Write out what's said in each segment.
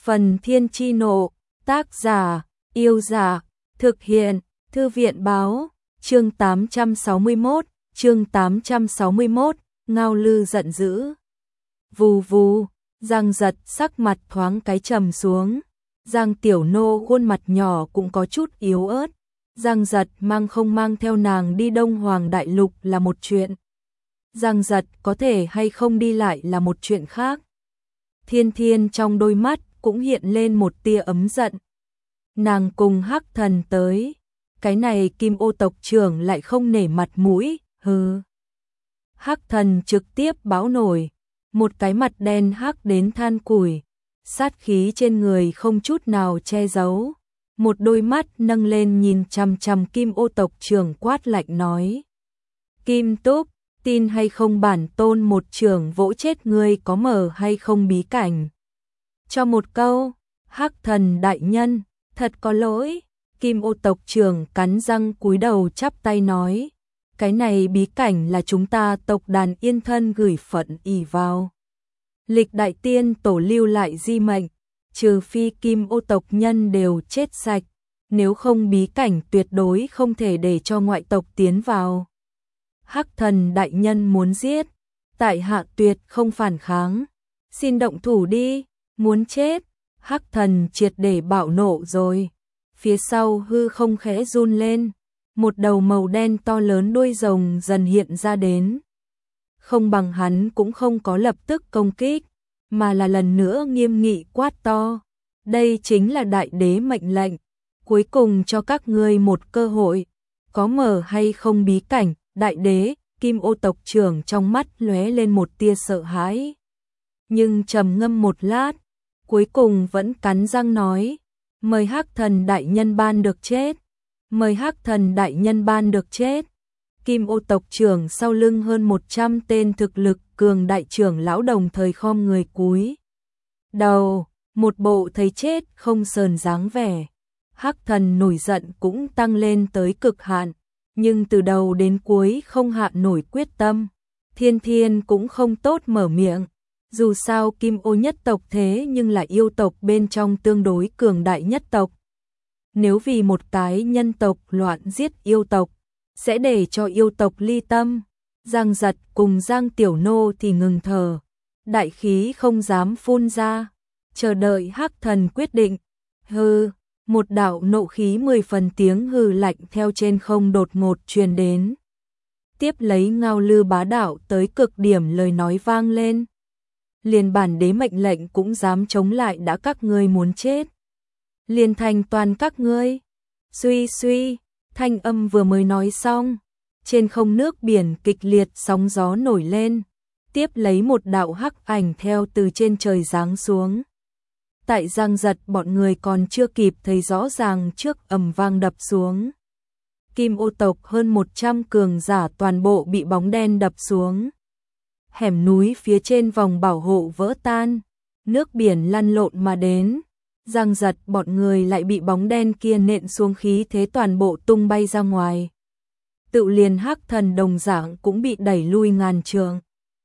Phần Thiên Chi Nộ, tác giả, Yêu Giả, thực hiện, Thư viện báo, chương 861, Ngao Lư giận dữ. Vù vù, Giang Giật sắc mặt thoáng cái trầm xuống, Giang Tiểu Nô khuôn mặt nhỏ cũng có chút yếu ớt. Giang Giật mang không mang theo nàng đi Đông Hoàng Đại Lục là một chuyện. Giang Giật có thể hay không đi lại là một chuyện khác. Thiên Thiên trong đôi mắt cũng hiện lên một tia ấm giận. Nàng cùng Hắc Thần tới, cái này Kim Ô tộc trưởng lại không nể mặt mũi, hừ. Hắc Thần trực tiếp báo nổi, một cái mặt đen hắc đến than củi, sát khí trên người không chút nào che giấu, một đôi mắt nâng lên nhìn chằm chằm Kim Ô tộc trưởng quát lạnh nói: Kim Túc, tin hay không bản tôn một trưởng vỗ chết ngươi có mở hay không bí cảnh? Cho một câu, Hắc Thần đại nhân, thật có lỗi. Kim Ô tộc trưởng cắn răng cúi đầu chắp tay nói: cái này bí cảnh là chúng ta tộc đàn Yên Thân gửi phận ỷ vào. Lịch đại tiên tổ lưu lại di mệnh, trừ phi Kim Ô tộc nhân đều chết sạch, nếu không bí cảnh tuyệt đối không thể để cho ngoại tộc tiến vào. Hắc Thần đại nhân muốn giết, tại hạ tuyệt không phản kháng, xin động thủ đi. Muốn chết. Hắc Thần triệt để bạo nộ rồi. Phía sau hư không khẽ run lên, một đầu màu đen to lớn đuôi rồng dần hiện ra đến. Không bằng hắn cũng không có lập tức công kích, mà là lần nữa nghiêm nghị quát to: đây chính là đại đế mệnh lệnh, cuối cùng cho các ngươi một cơ hội, có mở hay không bí cảnh. Đại đế, Kim Ô tộc trưởng trong mắt lóe lên một tia sợ hãi, nhưng trầm ngâm một lát, cuối cùng vẫn cắn răng nói: mời Hắc Thần đại nhân ban được chết, mời Hắc Thần đại nhân ban được chết. Kim Ô tộc trưởng sau lưng hơn 100 tên thực lực cường đại trưởng lão đồng thời khom người cúi đầu, một bộ thấy chết không sờn dáng vẻ. Hắc Thần nổi giận cũng tăng lên tới cực hạn, nhưng từ đầu đến cuối không hạ nổi quyết tâm. Thiên Thiên cũng không tốt mở miệng, dù sao Kim Ô nhất tộc thế nhưng là yêu tộc bên trong tương đối cường đại nhất tộc. Nếu vì một cái nhân tộc loạn giết yêu tộc, sẽ để cho yêu tộc ly tâm. Giang Giật cùng Giang Tiểu Nô thì ngừng thở, đại khí không dám phun ra, chờ đợi Hắc Thần quyết định. Hừ, một đạo nộ khí 10 phần tiếng hừ lạnh theo trên không đột ngột truyền đến. Tiếp lấy Ngao Lư bá đạo tới cực điểm lời nói vang lên: liền bản đế mệnh lệnh cũng dám chống lại, đã các ngươi muốn chết, liền thành toàn các ngươi. Suy suy, thanh âm vừa mới nói xong, trên không nước biển kịch liệt sóng gió nổi lên, tiếp lấy một đạo hắc ảnh theo từ trên trời giáng xuống. Tại Giang Giật bọn người còn chưa kịp thấy rõ ràng trước ầm vang đập xuống. Kim Ô tộc hơn 100 cường giả toàn bộ bị bóng đen đập xuống. Hẻm núi phía trên vòng bảo hộ vỡ tan, nước biển lăn lộn mà đến. Giang Giật bọn người lại bị bóng đen kia nện xuống, khí thế toàn bộ tung bay ra ngoài. Tự liền Hắc Thần đồng dạng cũng bị đẩy lui ngàn trượng.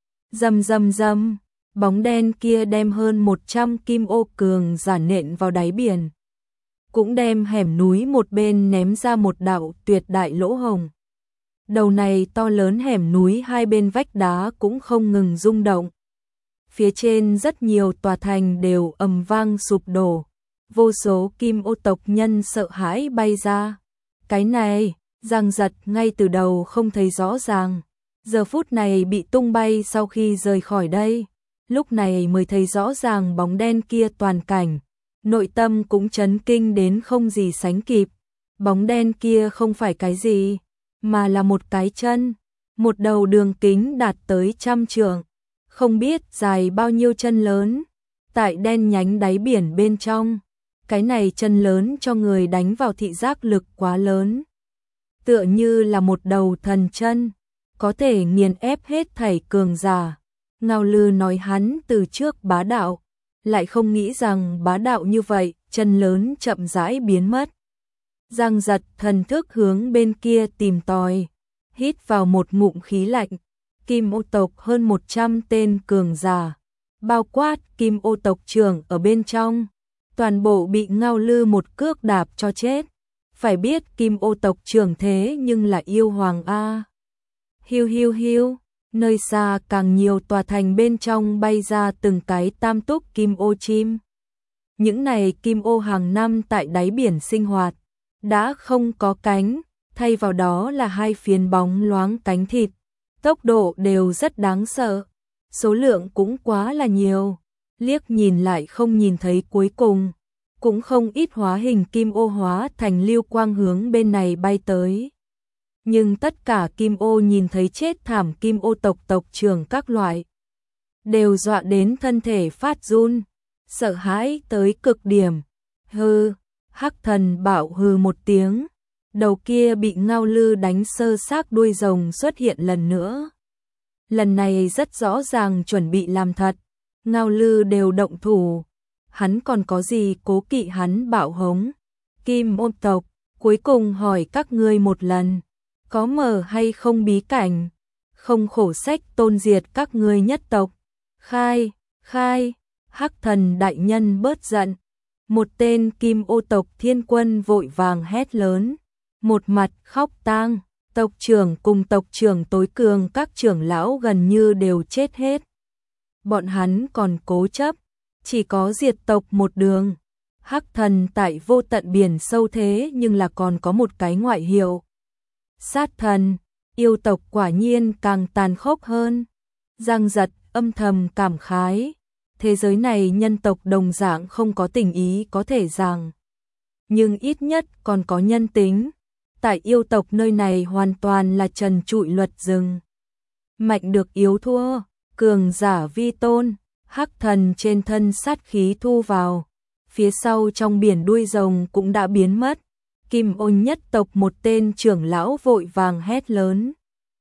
Rầm rầm rầm, bóng đen kia đem hơn 100 Kim Ô cường giả nện vào đáy biển, cũng đem hẻm núi một bên ném ra một đạo tuyệt đại lỗ hổng. Đầu này to lớn hẻm núi hai bên vách đá cũng không ngừng rung động. Phía trên rất nhiều tòa thành đều ầm vang sụp đổ, vô số Kim Ô tộc nhân sợ hãi bay ra. Cái này, Giang Giật ngay từ đầu không thấy rõ ràng, giờ phút này bị tung bay sau khi rời khỏi đây, lúc này mới thấy rõ ràng bóng đen kia toàn cảnh, nội tâm cũng chấn kinh đến không gì sánh kịp. Bóng đen kia không phải cái gì, mà là một cái chân, một đầu đường kính đạt tới 100 trượng, không biết dài bao nhiêu chân lớn, tại đen nhánh đáy biển bên trong. Cái này chân lớn cho người đánh vào thị giác lực quá lớn, tựa như là một đầu thần chân, có thể nghiền ép hết thảy cường giả. Ngao Lư nói hắn từ trước bá đạo, lại không nghĩ rằng bá đạo như vậy, chân lớn chậm rãi biến mất. Giang Giật thần thức hướng bên kia tìm tòi, hít vào một ngụm khí lạnh. Kim Ô tộc hơn 100 tên cường giả, bao quát Kim Ô tộc trưởng ở bên trong, toàn bộ bị Ngao Lư một cước đạp cho chết. Phải biết Kim Ô tộc trưởng thế nhưng là yêu hoàng a. Hiu hiu hiu, nơi xa càng nhiều tòa thành bên trong bay ra từng cái tam túc kim ô chim. Những này kim ô hàng năm tại đáy biển sinh hoạt, đã không có cánh, thay vào đó là hai phiến bóng loáng cánh thịt, tốc độ đều rất đáng sợ, số lượng cũng quá là nhiều, liếc nhìn lại không nhìn thấy cuối cùng, cũng không ít hóa hình kim ô hóa thành lưu quang hướng bên này bay tới. Nhưng tất cả kim ô nhìn thấy chết thảm kim ô tộc tộc trưởng các loại, đều dọa đến thân thể phát run, sợ hãi tới cực điểm. Hừ, Hắc Thần bảo hừ một tiếng, đầu kia bị Ngao Lư đánh sơ xác đuôi rồng xuất hiện lần nữa. Lần này rất rõ ràng chuẩn bị làm thật, Ngao Lư đều động thủ, hắn còn có gì cố kỵ hắn bạo hống. Kim ô tộc, cuối cùng hỏi các ngươi một lần, có mở hay không bí cảnh, không khổ sách tôn diệt các ngươi nhất tộc. Khai, khai, Hắc Thần đại nhân bớt giận. Một tên kim ô tộc thiên quân vội vàng hét lớn, một mặt khóc tang, tộc trưởng cùng tộc trưởng tối cường các trưởng lão gần như đều chết hết. Bọn hắn còn cố chấp, chỉ có diệt tộc một đường. Hắc Thần tại vô tận biển sâu thế nhưng là còn có một cái ngoại hiệu. Sát thần, yêu tộc quả nhiên càng tàn khốc hơn. Giang Giật âm thầm cảm khái, thế giới này nhân tộc đồng dạng không có tình ý có thể rằng, nhưng ít nhất còn có nhân tính. Tại yêu tộc nơi này hoàn toàn là trần trụi luật rừng. Mạnh được yếu thua, cường giả vi tôn. Hắc Thần trên thân sát khí thu vào, phía sau trong biển đuôi rồng cũng đã biến mất. Kim ô nhất tộc một tên trưởng lão vội vàng hét lớn,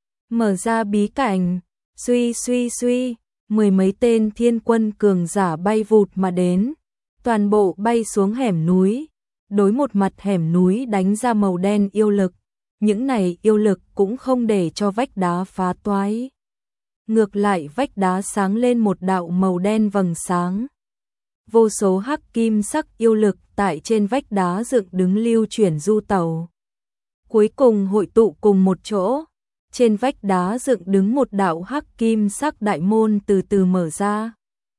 mở ra bí cảnh. Suy suy suy, mười mấy tên thiên quân cường giả bay vụt mà đến, toàn bộ bay xuống hẻm núi, đối một mặt hẻm núi đánh ra màu đen yêu lực. Những này yêu lực cũng không để cho vách đá phá toái, ngược lại vách đá sáng lên một đạo màu đen vầng sáng. Vô số hắc kim sắc yêu lực tại trên vách đá dựng đứng lưu chuyển du tẩu, cuối cùng hội tụ cùng một chỗ. Trên vách đá dựng đứng một đạo hắc kim sắc đại môn từ từ mở ra.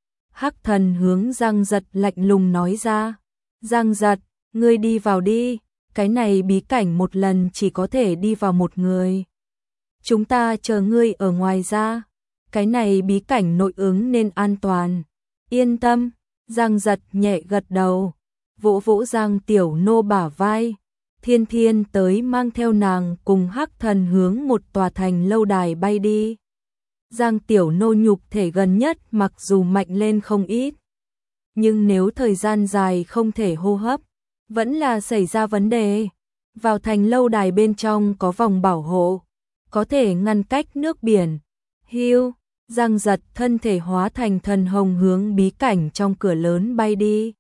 Hắc Thần hướng Giang Giật lạnh lùng nói ra, Giang Giật, ngươi đi vào đi, cái này bí cảnh một lần chỉ có thể đi vào một người. Chúng ta chờ ngươi ở ngoài ra, cái này bí cảnh nội ứng nên an toàn. Yên tâm, Giang Giật nhẹ gật đầu, vỗ vỗ Giang Tiểu Nô bả vai. Thiên Thiên tới mang theo nàng cùng Hắc Thần hướng một tòa thành lâu đài bay đi. Giang Tiểu Nô nhục thể gần nhất mặc dù mạnh lên không ít, nhưng nếu thời gian dài không thể hô hấp, vẫn là xảy ra vấn đề. Vào thành lâu đài bên trong có vòng bảo hộ, có thể ngăn cách nước biển. Hiu, Giang Giật thân thể hóa thành thần hồng hướng bí cảnh trong cửa lớn bay đi.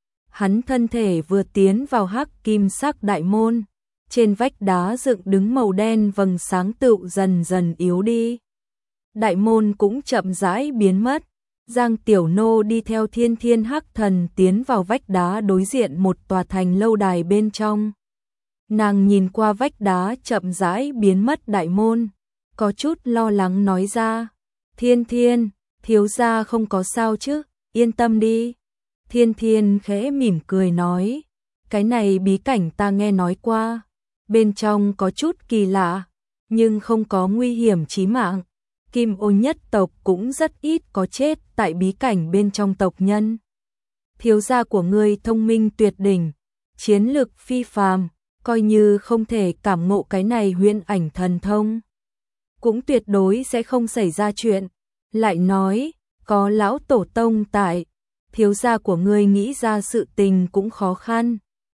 Hắn thân thể vừa tiến vào hắc kim sắc đại môn, trên vách đá dựng đứng màu đen vầng sáng tựu dần dần yếu đi. Đại môn cũng chậm rãi biến mất. Giang Tiểu Nô đi theo Thiên Thiên Hắc Thần tiến vào vách đá đối diện một tòa thành lâu đài bên trong. Nàng nhìn qua vách đá chậm rãi biến mất đại môn, có chút lo lắng nói ra, Thiên Thiên, thiếu gia không có sao chứ, yên tâm đi. Thiên Thiên khẽ mỉm cười nói, cái này bí cảnh ta nghe nói qua, bên trong có chút kỳ lạ, nhưng không có nguy hiểm chí mạng. Kim ô nhất tộc cũng rất ít có chết tại bí cảnh bên trong tộc nhân. Thiếu gia của ngươi thông minh tuyệt đỉnh, chiến lực phi phàm, coi như không thể cảm ngộ cái này huyễn ảnh thần thông, cũng tuyệt đối sẽ không xảy ra chuyện. Lại nói, có lão tổ tông tại, thiếu gia của ngươi nghĩ ra sự tình cũng khó khăn.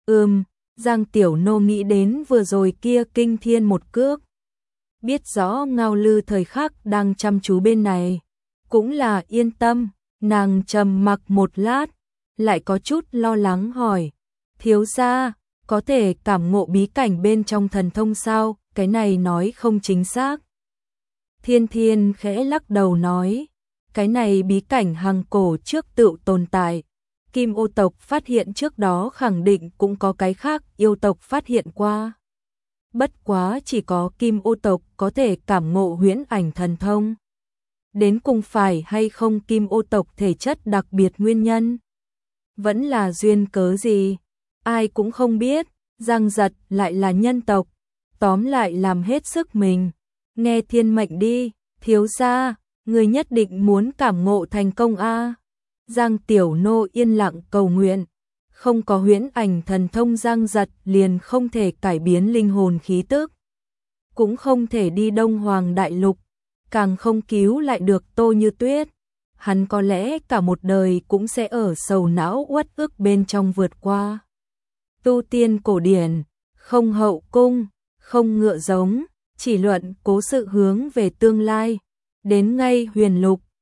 Giang Tiểu Nô nghĩ đến vừa rồi kia kinh thiên một cước. Biết rõ Ngao Lư thời khắc đang chăm chú bên này, cũng là yên tâm. Nàng trầm mặc một lát, lại có chút lo lắng hỏi, thiếu gia, có thể cảm ngộ bí cảnh bên trong thần thông sao? Cái này nói không chính xác. Thiên Thiên khẽ lắc đầu nói, cái này bí cảnh hằng cổ trước tựu tồn tại, Kim ô tộc phát hiện trước đó khẳng định cũng có cái khác yêu tộc phát hiện qua. Bất quá chỉ có Kim ô tộc có thể cảm ngộ huyễn ảnh thần thông. Đến cùng phải hay không Kim ô tộc thể chất đặc biệt nguyên nhân? Vẫn là duyên cớ gì? Ai cũng không biết, Giang Giật lại là nhân tộc, tóm lại làm hết sức mình. Nghe thiên mệnh đi, thiếu gia, người nhất định muốn cảm ngộ thành công a. Giang Tiểu Nô yên lặng cầu nguyện, không có huyễn ảnh thần thông Giang Giật liền không thể cải biến linh hồn khí tức, cũng không thể đi Đông Hoàng Đại Lục, càng không cứu lại được Tô Như Tuyết. Hắn có lẽ cả một đời cũng sẽ ở sầu não uất ức bên trong vượt qua. Tu tiên cổ điển, không hậu cung, không ngựa giống, chỉ luận cố sự hướng về tương lai. Đến ngay Huyền Lục,